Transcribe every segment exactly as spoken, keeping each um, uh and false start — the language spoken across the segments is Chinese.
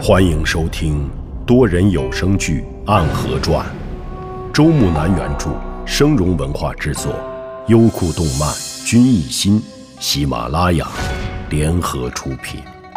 欢迎收听多人有声剧《暗河传》，周木南原著，声荣文化制作，优酷动漫、君艺心、喜马拉雅联合出品。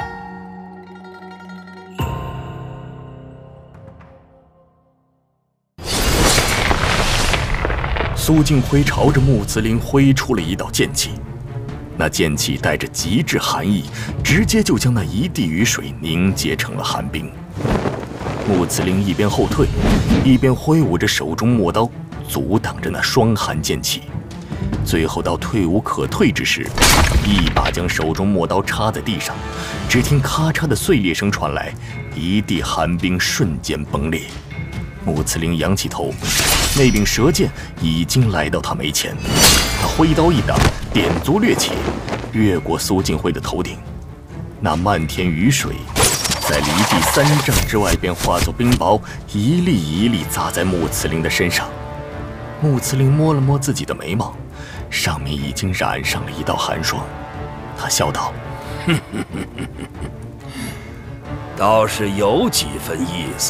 苏静辉朝着穆慈林挥出了一道剑气，那剑气带着极致寒意，直接就将那一地雨水凝结成了寒冰。穆慈林一边后退，一边挥舞着手中陌刀，阻挡着那霜寒剑气。最后到退无可退之时，一把将手中陌刀插在地上，只听咔嚓的碎裂声传来，一地寒冰瞬间崩裂。穆慈林仰起头，那柄蛇剑已经来到他眉前，他挥刀一挡，点足掠起，越过苏静辉的头顶。那漫天雨水在离地三丈之外便化作冰雹，一粒一粒砸在穆慈林的身上。穆慈林摸了摸自己的眉毛，上面已经染上了一道寒霜。他笑道：“ 哼哼哼哼哼，倒是有几分意思。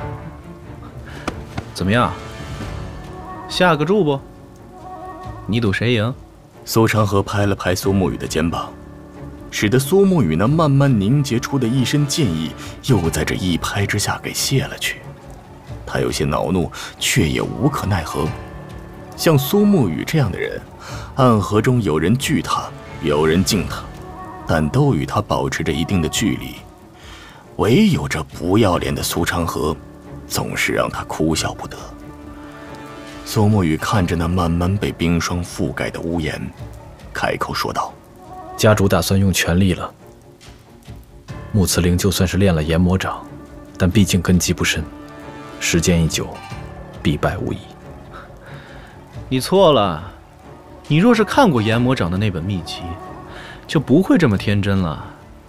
怎么样？下个注不？你赌谁赢？” 苏长河拍了拍苏沐雨的肩膀，使得苏沐雨那慢慢凝结出的一身剑意，又在这一拍之下给泄了去。他有些恼怒，却也无可奈何。像苏沐雨这样的人，暗河中有人惧他，有人敬他，但都与他保持着一定的距离。唯有这不要脸的苏长河，总是让他哭笑不得。苏沐雨看着那慢慢被冰霜覆盖的屋檐，开口说道：“ 家主打算用全力了。穆慈林就算是练了炎魔掌，但毕竟根基不深，时间一久，必败无疑。”你错了，你若是看过炎魔掌的那本秘籍，就不会这么天真了。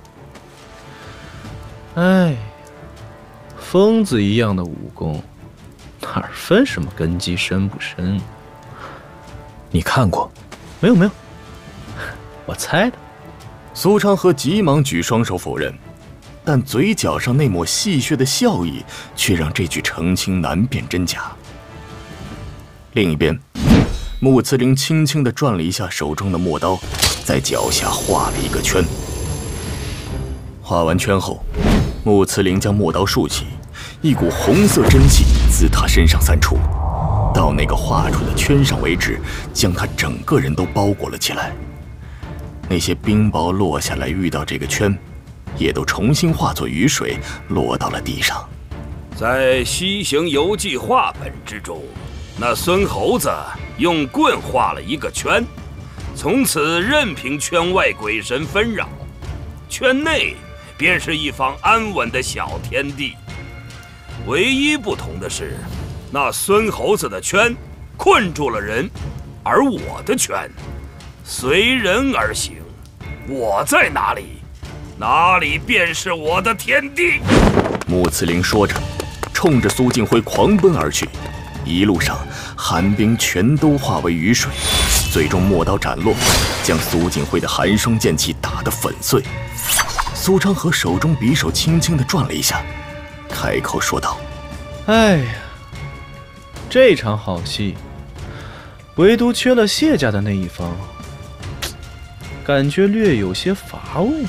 哎，疯子一样的武功，哪儿分什么根基深不深？你看过？没有没有，我猜的。 苏长河急忙举双手否认，但嘴角上那抹戏谑的笑意，却让这句澄清难辨真假。另一边，穆慈林轻轻地转了一下手中的陌刀，在脚下画了一个圈。画完圈后，穆慈林将陌刀竖起，一股红色真气自他身上散出，到那个画出的圈上为止，将他整个人都包裹了起来。那些冰雹落下来遇到这个圈，也都重新化作雨水落到了地上。 在《西行游记》画本之中，那孙猴子用棍画了一个圈，从此任凭圈外鬼神纷扰，圈内便是一方安稳的小天地。唯一不同的是，那孙猴子的圈困住了人，而我的圈随人而行。我在哪里，哪里便是我的天地。 穆慈林说着，冲着苏静辉狂奔而去。一路上，寒冰全都化为雨水，最终陌刀斩落，将苏静辉的寒霜剑气打得粉碎。苏长河手中匕首轻轻地转了一下，开口说道：“ 哎呀，这场好戏，唯独缺了谢家的那一方，感觉略有些乏味。”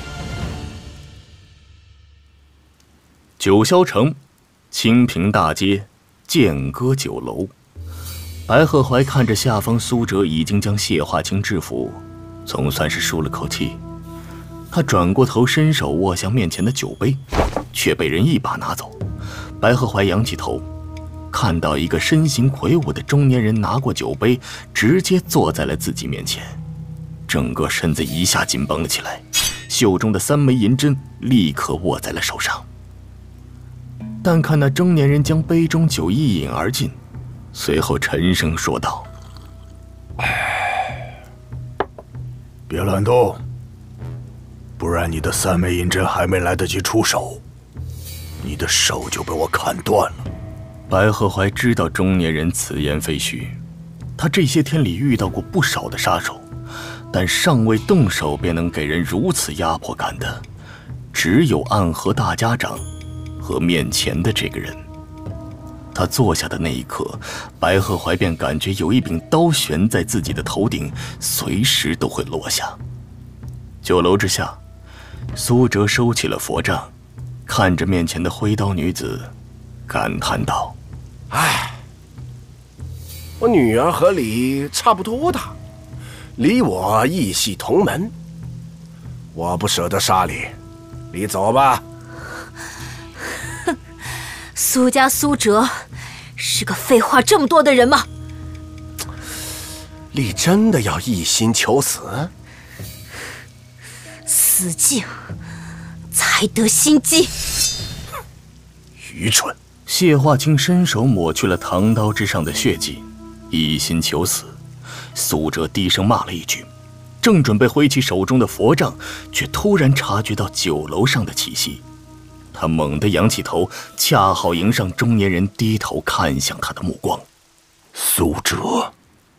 九霄城，清平大街，剑歌酒楼。白鹤怀看着下方苏哲已经将谢化清制服，总算是舒了口气。他转过头，伸手握向面前的酒杯，却被人一把拿走。白鹤怀仰起头，看到一个身形魁梧的中年人拿过酒杯，直接坐在了自己面前，整个身子一下紧绷了起来，袖中的三枚银针立刻握在了手上。但看那中年人将杯中酒一饮而尽，随后沉声说道：“ 别乱动，不然你的三枚银针还没来得及出手，你的手就被我砍断了。” 白鹤怀知道中年人此言非虚，他这些天里遇到过不少的杀手，但尚未动手便能给人如此压迫感的，只有暗河大家长和面前的这个人。他坐下的那一刻，白鹤怀便感觉有一柄刀悬在自己的头顶，随时都会落下。酒楼之下，苏哲收起了佛杖，看着面前的挥刀女子，感叹道：“ 唉，我女儿和你差不多大，离我一系同门，我不舍得杀你，你走吧。” 苏家苏哲是个废话这么多的人吗？ 你真的要一心求死？ 死尽才得心机。 愚蠢！ 谢化清伸手抹去了唐刀之上的血迹，一心求死。苏哲低声骂了一句，正准备挥起手中的佛杖，却突然察觉到酒楼上的气息。他猛地仰起头，恰好迎上中年人低头看向他的目光。 苏哲，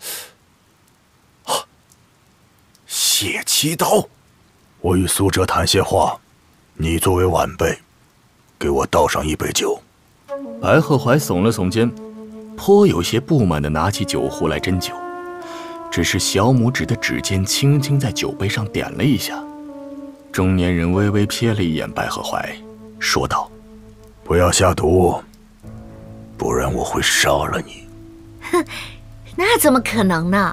谢七刀， 我与苏哲谈些话，你作为晚辈，给我倒上一杯酒。 白鹤怀耸了耸肩，颇有些不满地拿起酒壶来斟酒，只是小拇指的指尖轻轻在酒杯上点了一下。中年人微微瞥了一眼白鹤怀，说道：“ 不要下毒，不然我会杀了你。” 哼，那怎么可能呢？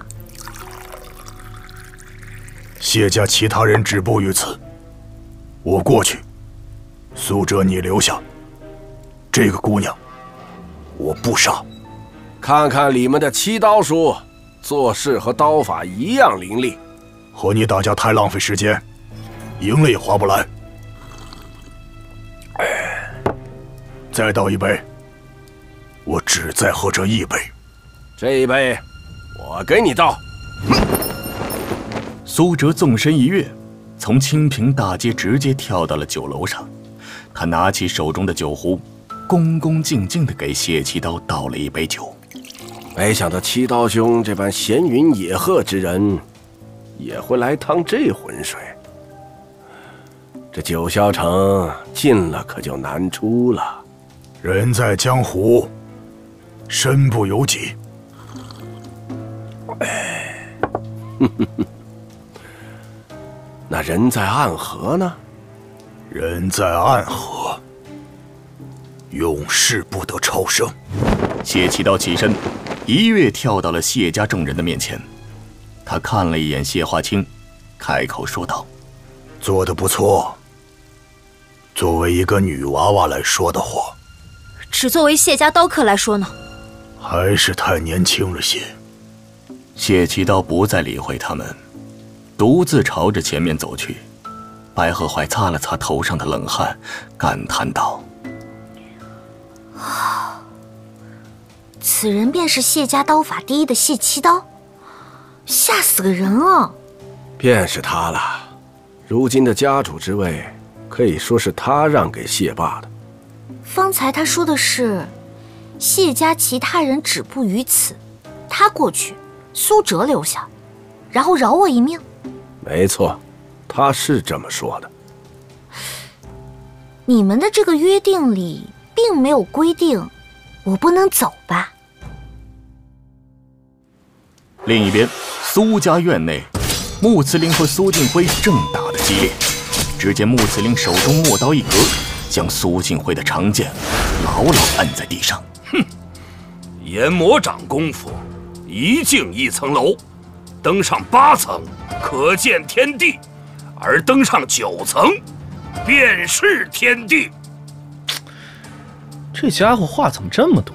谢家其他人止步于此，我过去。苏哲，你留下。这个姑娘，我不杀。 看看你们的七刀术，做事和刀法一样凌厉。 和你打架太浪费时间，赢了也划不来。再倒一杯，我只再喝这一杯。 这一杯，我给你倒。 苏哲纵身一跃，从清平大街直接跳到了酒楼上。他拿起手中的酒壶，恭恭敬敬地给谢七刀倒了一杯酒。 没想到七刀兄这般闲云野鹤之人，也会来趟这浑水。这九霄城进了可就难出了。 人在江湖，身不由己。 哎，那人在暗河呢？ 人在暗河，永世不得超生。 谢七刀起身，一跃跳到了谢家众人的面前。他看了一眼谢化清，开口说道：“ 做得不错。作为一个女娃娃来说的话， 只作为谢家刀客来说呢， 还是太年轻了些。” 谢七刀不再理会他们，独自朝着前面走去。白鹤怀擦了擦头上的冷汗，感叹道：“ 啊，此人便是谢家刀法第一的谢七刀，吓死个人了。” 便是他了，如今的家主之位，可以说是他让给谢霸的。 方才他说的是，谢家其他人止步于此，他过去，苏哲留下，然后饶我一命。 没错，他是这么说的。 你们的这个约定里并没有规定我不能走吧？ 另一边，苏家院内，穆慈林和苏静辉正打得激烈。只见穆慈林手中墨刀一格，将苏静辉的长剑牢牢按在地上。 哼，研魔掌功夫，一进一层楼，登上八层可见天地，而登上九层便是天地。 这家伙话怎么这么多？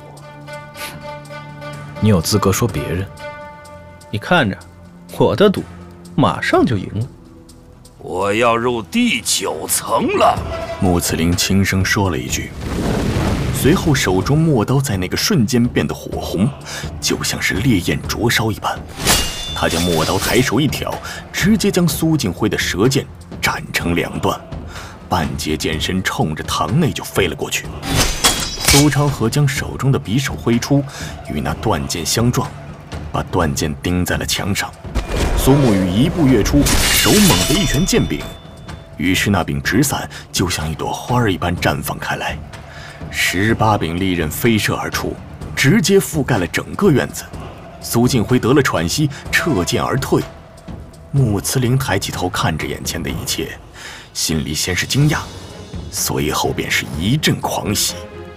你有资格说别人？ 你看着，我的赌马上就赢了。 我要入第九层了。 穆慈林轻声说了一句，随后手中墨刀在那个瞬间变得火红，就像是烈焰灼烧一般。他将墨刀抬手一挑，直接将苏静辉的舌剑斩成两段，半截剑身冲着堂内就飞了过去。苏昌河将手中的匕首挥出，与那断剑相撞，把断剑钉在了墙上。苏沐雨一步跃出，手猛地一拳剑柄，于是那柄纸伞就像一朵花儿一般绽放开来。 十八柄利刃飞射而出，直接覆盖了整个院子。苏静辉得了喘息，撤剑而退。穆慈林抬起头看着眼前的一切，心里先是惊讶，随后便是一阵狂喜。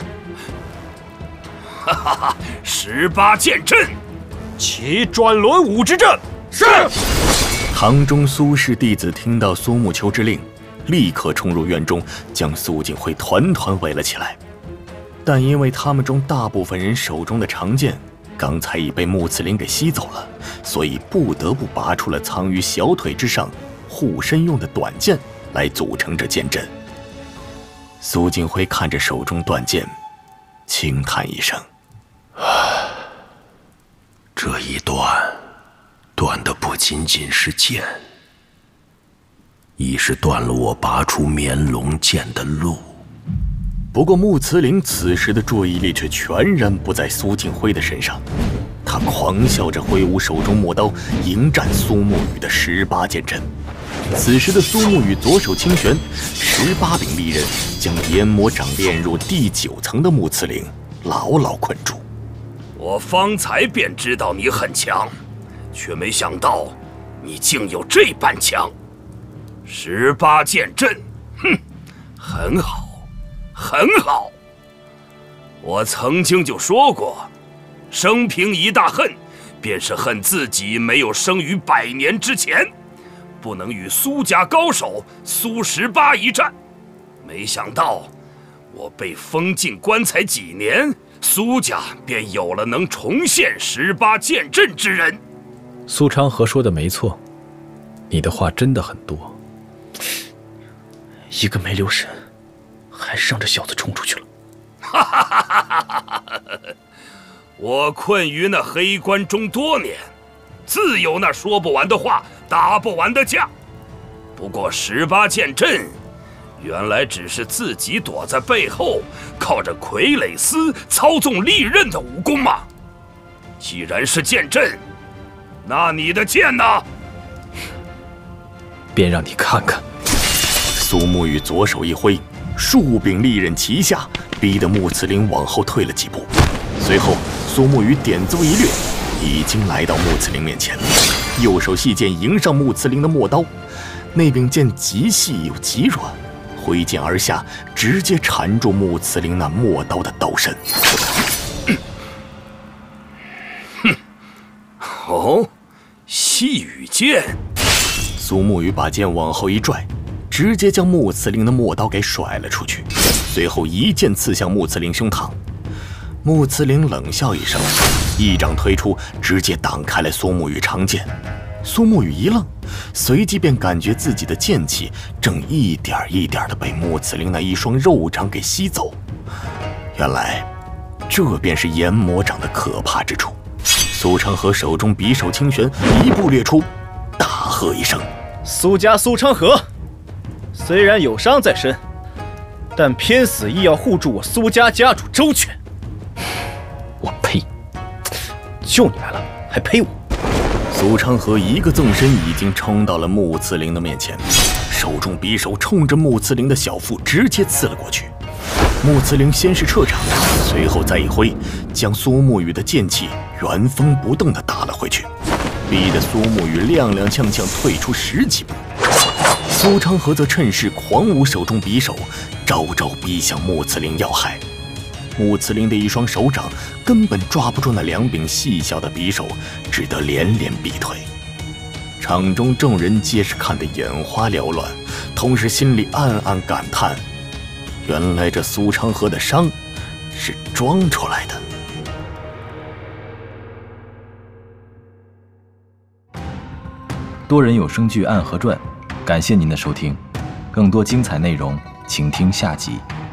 哈哈哈！十八剑阵， 起转轮舞之阵。是。 堂中苏氏弟子听到苏沐秋之令，立刻冲入院中，将苏静辉团团围了起来。但因为他们中大部分人手中的长剑刚才已被穆慈林给吸走了，所以不得不拔出了藏于小腿之上护身用的短剑来组成这剑阵。苏静辉看着手中断剑，轻叹一声：“ 这一断，断的不仅仅是剑，已是断了我拔出绵龙剑的路。” 不过穆慈林此时的注意力却全然不在苏静辉的身上，他狂笑着挥舞手中陌刀，迎战苏沐雨的十八剑阵。此时的苏沐雨左手轻旋，十八柄利刃将炎魔掌炼入第九层的穆慈林牢牢困住。 我方才便知道你很强，却没想到你竟有这般强。十八剑阵，哼，很好。很好，我曾经就说过，生平一大恨，便是恨自己没有生于百年之前，不能与苏家高手苏十八一战。没想到，我被封进棺材几年，苏家便有了能重现十八剑阵之人。 苏昌河说的没错，你的话真的很多。 一个没留神。还是让这小子冲出去了。 哈哈哈哈哈！我困于那黑关中多年，自有那说不完的话，打不完的架。不过十八剑阵，原来只是自己躲在背后，靠着傀儡丝操纵利刃的武功嘛。既然是剑阵，那你的剑呢？ 便让你看看。 苏沐雨左手一挥。数柄利刃齐下，逼得穆慈林往后退了几步。随后，苏沐雨点奏一掠，已经来到穆慈林面前，右手细剑迎上穆慈林的陌刀。那柄剑极细又极软，挥剑而下，直接缠住穆慈林那陌刀的刀身。 哼，哦，细雨剑。 苏沐雨把剑往后一拽。直接将穆慈林的陌刀给甩了出去，随后一剑刺向穆慈林胸膛。穆慈林冷笑一声，一掌推出，直接挡开了苏沐雨长剑。苏沐雨一愣，随即便感觉自己的剑气正一点一点地被穆慈林那一双肉掌给吸走。原来，这便是炎魔掌的可怕之处。苏昌河手中匕首轻旋，一步掠出，大喝一声：“ 苏家苏昌河！虽然有伤在身，但偏死亦要护住我苏家家主周全。 我呸！ 就你来了，还呸我！” 苏昌河一个纵身，已经冲到了穆慈林的面前，手中匕首冲着穆慈林的小腹直接刺了过去。穆慈林先是撤掌，随后再一挥，将苏沐雨的剑气原封不动地打了回去，逼得苏沐雨踉踉跄跄退出十几步。苏昌河则趁势狂舞手中匕首，招招逼向穆慈林要害。穆慈林的一双手掌根本抓不住那两柄细小的匕首，只得连连逼退。场中众人皆是看得眼花缭乱，同时心里暗暗感叹：原来这苏昌河的伤是装出来的。 多人有声剧《暗河传》，感谢您的收听，更多精彩内容，请听下集。